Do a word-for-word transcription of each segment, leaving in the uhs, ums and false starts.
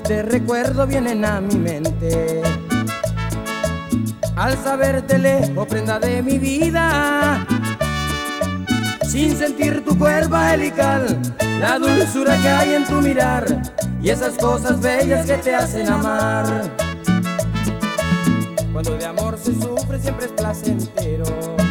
tristes recuerdos vienen a mi mente. Al saberte lejos, prenda de mi vida, sin sentir tu cuerpo angelical, la dulzura que hay en tu mirar y esas cosas bellas que te hacen amar. Cuando de amor se sufre siempre es placentero,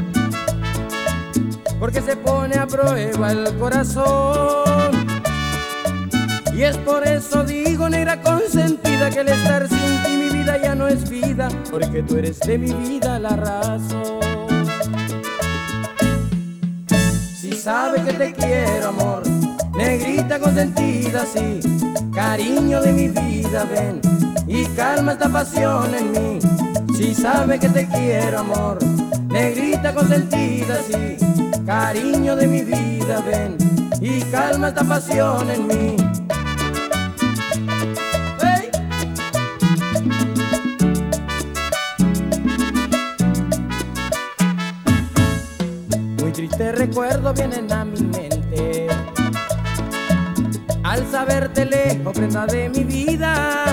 porque se pone a prueba el corazón. Y es por eso digo, negra consentida, que el estar sin ti mi vida ya no es vida, porque tú eres de mi vida la razón. Si sabes que te quiero, amor, negrita consentida, sí, cariño de mi vida, ven y calma esta pasión en mí. Si sabes que te quiero, amor, negrita consentida, sí, cariño de mi vida, ven y calma esta pasión en mí. ¡Hey! Muy tristes recuerdos vienen a mi mente, al saberte lejos, prenda de mi vida,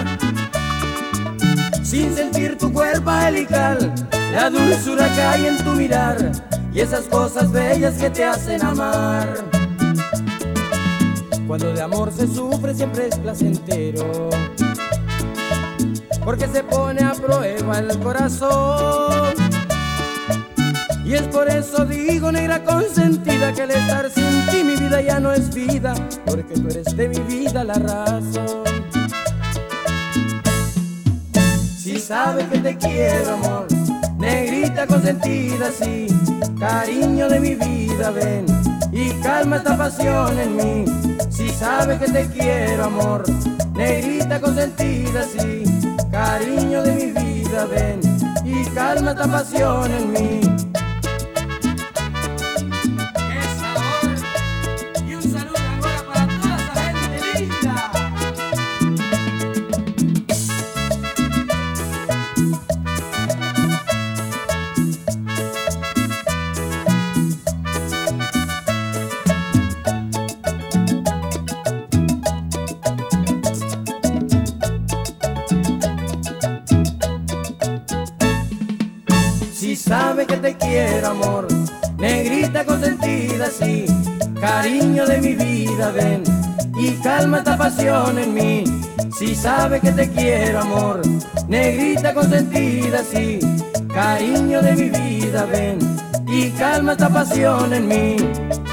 sin sentir tu cuerpo angelical, la dulzura que hay en tu mirar y esas cosas bellas que te hacen amar. Cuando de amor se sufre siempre es placentero, porque se pone a prueba el corazón. Y es por eso digo, negra consentida, que el estar sin ti mi vida ya no es vida, porque tú eres de mi vida la razón. Si sabes que te quiero, amor, negrita consentida, sí, cariño de mi vida, ven y calma esta pasión en mí. Si sabes que te quiero, amor, negrita consentida, sí, cariño de mi vida, ven y calma esta pasión en mí. Si sabes que te quiero, amor, negrita consentida, sí, cariño de mi vida, ven y calma esta pasión en mí. Si sabes que te quiero, amor, negrita consentida, sí, cariño de mi vida, ven y calma esta pasión en mí.